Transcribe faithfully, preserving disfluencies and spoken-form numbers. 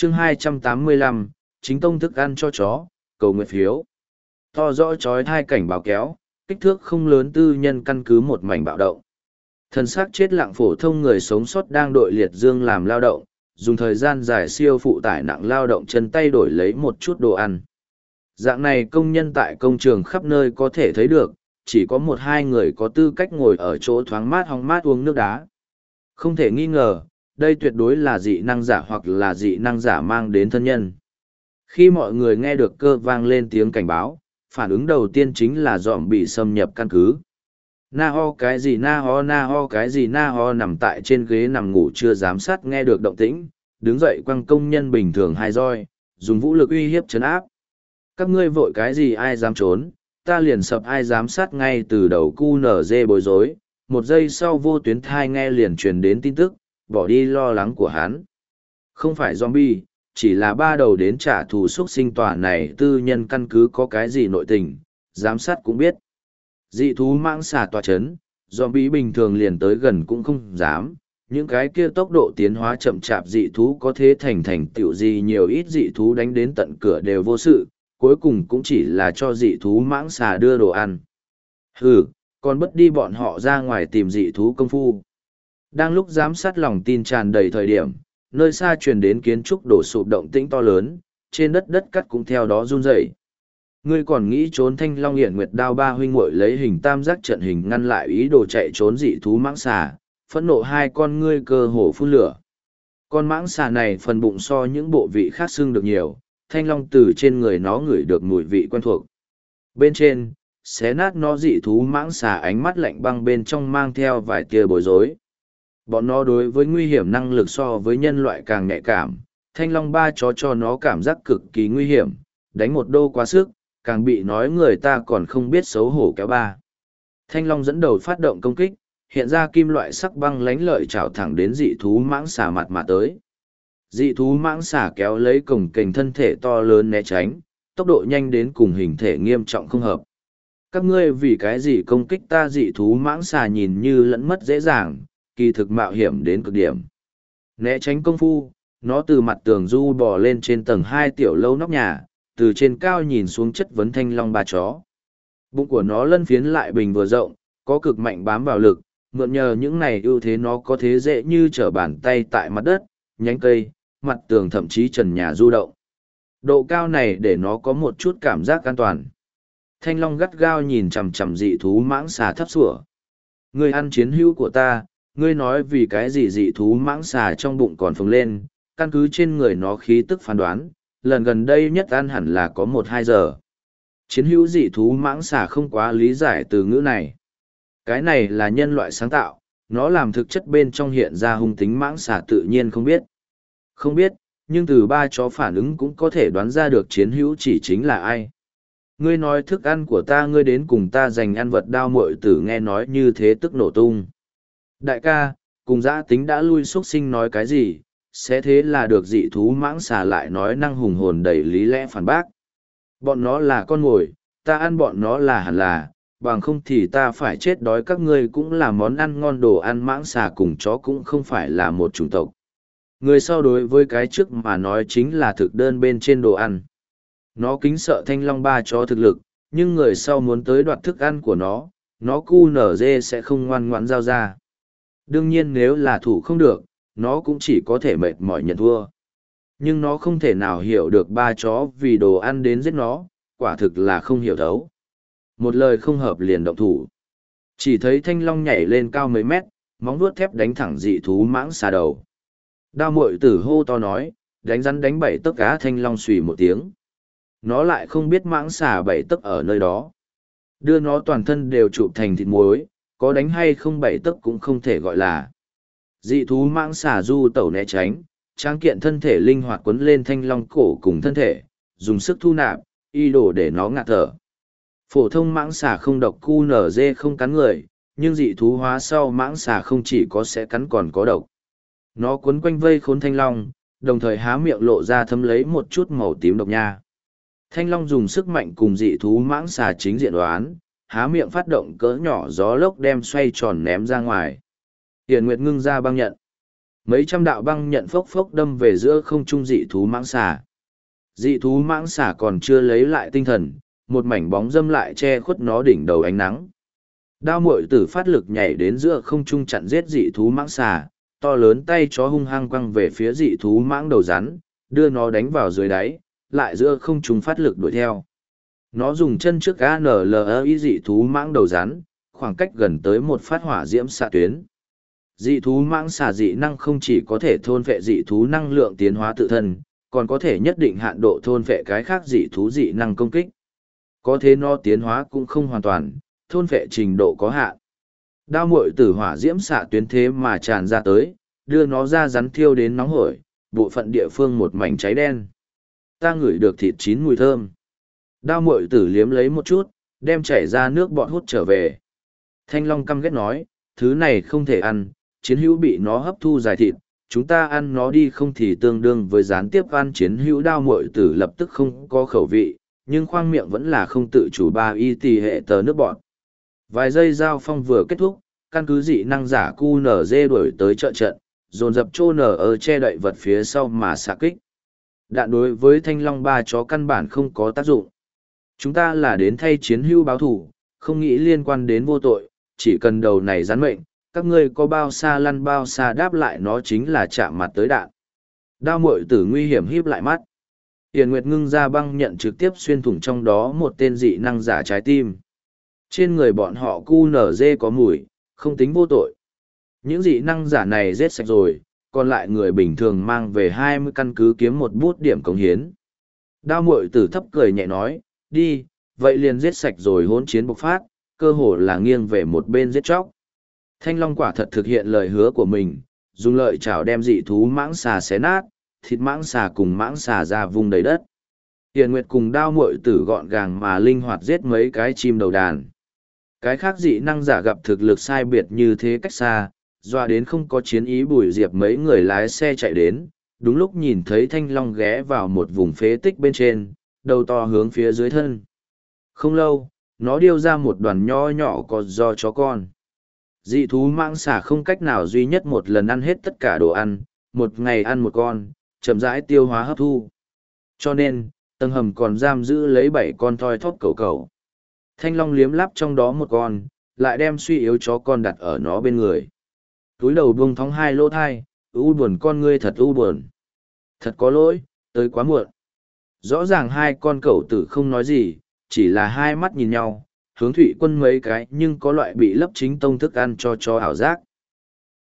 chương hai trăm tám mươi lăm, chính tông thức ăn cho chó, cầu nguyện phiếu. To rõ chói hai cảnh báo kéo, kích thước không lớn tư nhân căn cứ một mảnh bạo động. Thân xác chết lặng phổ thông người sống sót đang đội liệt dương làm lao động, dùng thời gian dài siêu phụ tải nặng lao động chân tay đổi lấy một chút đồ ăn. Dạng này công nhân tại công trường khắp nơi có thể thấy được, chỉ có một hai người có tư cách ngồi ở chỗ thoáng mát hóng mát uống nước đá. Không thể nghi ngờ, đây tuyệt đối là dị năng giả hoặc là dị năng giả mang đến thân nhân. Khi mọi người nghe được cơ vang lên tiếng cảnh báo, phản ứng đầu tiên chính là dòm bị xâm nhập căn cứ. Na ho cái gì na ho na ho cái gì na ho nằm tại trên ghế nằm ngủ chưa giám sát nghe được động tĩnh, đứng dậy quăng công nhân bình thường hai roi, dùng vũ lực uy hiếp trấn áp. Các ngươi vội cái gì ai dám trốn, ta liền sập ai giám sát ngay từ đầu cu nở dê bối rối, một giây sau vô tuyến thai nghe liền truyền đến tin tức, bỏ đi lo lắng của hắn. Không phải zombie, chỉ là ba đầu đến trả thù xuất sinh tòa này tư nhân căn cứ có cái gì nội tình, giám sát cũng biết. Dị thú mãng xà tòa chấn, zombie bình thường liền tới gần cũng không dám, những cái kia tốc độ tiến hóa chậm chạp dị thú có thế thành thành tựu gì nhiều ít dị thú đánh đến tận cửa đều vô sự, cuối cùng cũng chỉ là cho dị thú mãng xà đưa đồ ăn. Hừ, còn bất đi bọn họ ra ngoài tìm dị thú công phu. Đang lúc giám sát lòng tin tràn đầy thời điểm, nơi xa truyền đến kiến trúc đổ sụp động tĩnh to lớn, trên đất đất cắt cũng theo đó run rẩy. Ngươi còn nghĩ trốn Thanh Long Hiển Nguyệt Đao ba huynh muội lấy hình tam giác trận hình ngăn lại ý đồ chạy trốn dị thú mãng xà, phẫn nộ hai con ngươi cơ hồ phun lửa. Con mãng xà này phần bụng so những bộ vị khác xương được nhiều, Thanh Long từ trên người nó ngửi được mùi vị quen thuộc. Bên trên, xé nát nó dị thú mãng xà ánh mắt lạnh băng bên trong mang theo vài tia bối rối. Bọn nó đối với nguy hiểm năng lực so với nhân loại càng nhạy cảm, Thanh Long ba chó cho nó cảm giác cực kỳ nguy hiểm, đánh một đô quá sức, càng bị nói người ta còn không biết xấu hổ kéo ba. Thanh Long dẫn đầu phát động công kích, hiện ra kim loại sắc băng lánh lợi trảo thẳng đến dị thú mãng xà mặt mà tới. Dị thú mãng xà kéo lấy cổng kềnh thân thể to lớn né tránh, tốc độ nhanh đến cùng hình thể nghiêm trọng không hợp. Các ngươi vì cái gì công kích ta? Dị thú mãng xà nhìn như lẫn mất dễ dàng, kỳ thực mạo hiểm đến cực điểm. Né tránh công phu, nó từ mặt tường du bò lên trên tầng hai tiểu lâu nóc nhà, từ trên cao nhìn xuống chất vấn Thanh Long ba chó. Bụng của nó lân phiến lại bình vừa rộng, có cực mạnh bám vào lực, mượn nhờ những này ưu thế nó có thế dễ như trở bàn tay tại mặt đất, nhánh cây, mặt tường thậm chí trần nhà du động. Độ cao này để nó có một chút cảm giác an toàn. Thanh Long gắt gao nhìn chằm chằm dị thú mãng xà thấp sủa. Ngươi ăn chiến hữu của ta, ngươi nói vì cái gì dị thú mãng xà trong bụng còn phồng lên, căn cứ trên người nó khí tức phán đoán, lần gần đây nhất ăn hẳn là có một hai giờ. Chiến hữu dị thú mãng xà không quá lý giải từ ngữ này. Cái này là nhân loại sáng tạo, nó làm thực chất bên trong hiện ra hung tính mãng xà tự nhiên không biết. Không biết, nhưng từ ba chó phản ứng cũng có thể đoán ra được chiến hữu chỉ chính là ai. Ngươi nói thức ăn của ta, ngươi đến cùng ta dành ăn vật đao muội tử nghe nói như thế tức nổ tung. Đại ca, cùng dã tính đã lui xuất sinh nói cái gì, sẽ thế là được dị thú mãng xà lại nói năng hùng hồn đầy lý lẽ phản bác. Bọn nó là con mồi, ta ăn bọn nó là hẳn là, bằng không thì ta phải chết đói. Các ngươi cũng là món ăn ngon, đồ ăn mãng xà cùng chó cũng không phải là một chủng tộc. Người sau đối với cái trước mà nói chính là thực đơn bên trên đồ ăn. Nó kính sợ Thanh Long ba chó thực lực, nhưng người sau muốn tới đoạt thức ăn của nó, nó cu nở dê sẽ không ngoan ngoãn giao ra. Đương nhiên nếu là thủ không được, nó cũng chỉ có thể mệt mỏi nhận thua. Nhưng nó không thể nào hiểu được ba chó vì đồ ăn đến giết nó, quả thực là không hiểu thấu. Một lời không hợp liền động thủ. Chỉ thấy Thanh Long nhảy lên cao mấy mét, móng vuốt thép đánh thẳng dị thú mãng xà đầu. Đao muội tử hô to nói, đánh rắn đánh bảy tấc cá. Thanh Long xùy một tiếng. Nó lại không biết mãng xà bảy tấc ở nơi đó. Đưa nó toàn thân đều chụp thành thịt muối, có đánh hay không bảy tấc cũng không thể gọi là. Dị thú mãng xà du tẩu né tránh, tráng kiện thân thể linh hoạt quấn lên Thanh Long cổ cùng thân thể, dùng sức thu nạp, y đồ để nó ngạt thở. Phổ thông mãng xà không độc, cu nở dê không cắn người, nhưng dị thú hóa sau mãng xà không chỉ có sẽ cắn còn có độc. Nó quấn quanh vây khốn Thanh Long, đồng thời há miệng lộ ra thấm lấy một chút màu tím độc nha. Thanh Long dùng sức mạnh cùng dị thú mãng xà chính diện đoán, há miệng phát động cỡ nhỏ gió lốc đem xoay tròn ném ra ngoài. Hiển Nguyệt ngưng ra băng nhận. Mấy trăm đạo băng nhận phốc phốc đâm về giữa không trung dị thú mãng xà. Dị thú mãng xà còn chưa lấy lại tinh thần, một mảnh bóng dâm lại che khuất nó đỉnh đầu ánh nắng. Đao muội tử phát lực nhảy đến giữa không trung chặn giết dị thú mãng xà, to lớn tay chó hung hăng quăng về phía dị thú mãng đầu rắn, đưa nó đánh vào dưới đáy, lại giữa không trung phát lực đuổi theo. Nó dùng chân trước a en lờ i dị thú mãng đầu rắn, khoảng cách gần tới một phát hỏa diễm xạ tuyến. Dị thú mãng xà dị năng không chỉ có thể thôn phệ dị thú năng lượng tiến hóa tự thân, còn có thể nhất định hạn độ thôn phệ cái khác dị thú dị năng công kích. Có thế nó tiến hóa cũng không hoàn toàn, thôn phệ trình độ có hạn. Đao muội tử hỏa diễm xạ tuyến thế mà tràn ra tới, đưa nó ra rắn thiêu đến nóng hổi, bộ phận địa phương một mảnh cháy đen. Ta ngửi được thịt chín mùi thơm. Đao muội tử liếm lấy một chút, đem chảy ra nước bọt hút trở về. Thanh Long căm ghét nói, thứ này không thể ăn, chiến hữu bị nó hấp thu dài thịt, chúng ta ăn nó đi không thì tương đương với gián tiếp ăn chiến hữu. Đao muội tử lập tức không có khẩu vị, nhưng khoang miệng vẫn là không tự chủ ba y tì hệ tờ nước bọt. Vài giây giao phong vừa kết thúc, căn cứ dị năng giả cu nở dê đuổi tới trợ trận, dồn dập trô nở ở che đậy vật phía sau mà xạ kích. Đạn đối với Thanh Long ba chó căn bản không có tác dụng. Chúng ta là đến thay chiến hữu báo thủ, không nghĩ liên quan đến vô tội, chỉ cần đầu này rắn mệnh, các ngươi có bao xa lăn bao xa đáp lại nó chính là chạm mặt tới đạn. Đao muội tử nguy hiểm híp lại mắt. Tiền Nguyệt ngưng ra băng nhận trực tiếp xuyên thủng trong đó một tên dị năng giả trái tim. Trên người bọn họ cu nở dê có mùi, không tính vô tội. Những dị năng giả này giết sạch rồi, còn lại người bình thường mang về hai mươi căn cứ kiếm một bút điểm cống hiến. Đao muội tử thấp cười nhẹ nói, đi, vậy liền giết sạch rồi hỗn chiến bộc phát, cơ hồ là nghiêng về một bên giết chóc. Thanh Long quả thật thực hiện lời hứa của mình, dùng lợi chảo đem dị thú mãng xà xé nát, thịt mãng xà cùng mãng xà ra vùng đầy đất. Tiền Nguyệt cùng đao muội tử gọn gàng mà linh hoạt giết mấy cái chim đầu đàn. Cái khác dị năng giả gặp thực lực sai biệt như thế cách xa, doa đến không có chiến ý. Bùi Diệp mấy người lái xe chạy đến, đúng lúc nhìn thấy Thanh Long ghé vào một vùng phế tích bên trên, đầu to hướng phía dưới thân. Không lâu, nó điêu ra một đoàn nho nhỏ có do chó con. Dị thú mãng xà không cách nào duy nhất một lần ăn hết tất cả đồ ăn, một ngày ăn một con, chậm rãi tiêu hóa hấp thu. Cho nên, tầng hầm còn giam giữ lấy bảy con thoi thóp cầu cầu. Thanh Long liếm lắp trong đó một con, lại đem suy yếu chó con đặt ở nó bên người. Túi đầu buông thóng hai lỗ thai, u buồn con ngươi thật u buồn. Thật có lỗi, tới quá muộn. Rõ ràng hai con cẩu tử không nói gì, chỉ là hai mắt nhìn nhau, hướng Thụy Quân mấy cái nhưng có loại bị lấp chính tông thức ăn cho cho ảo giác.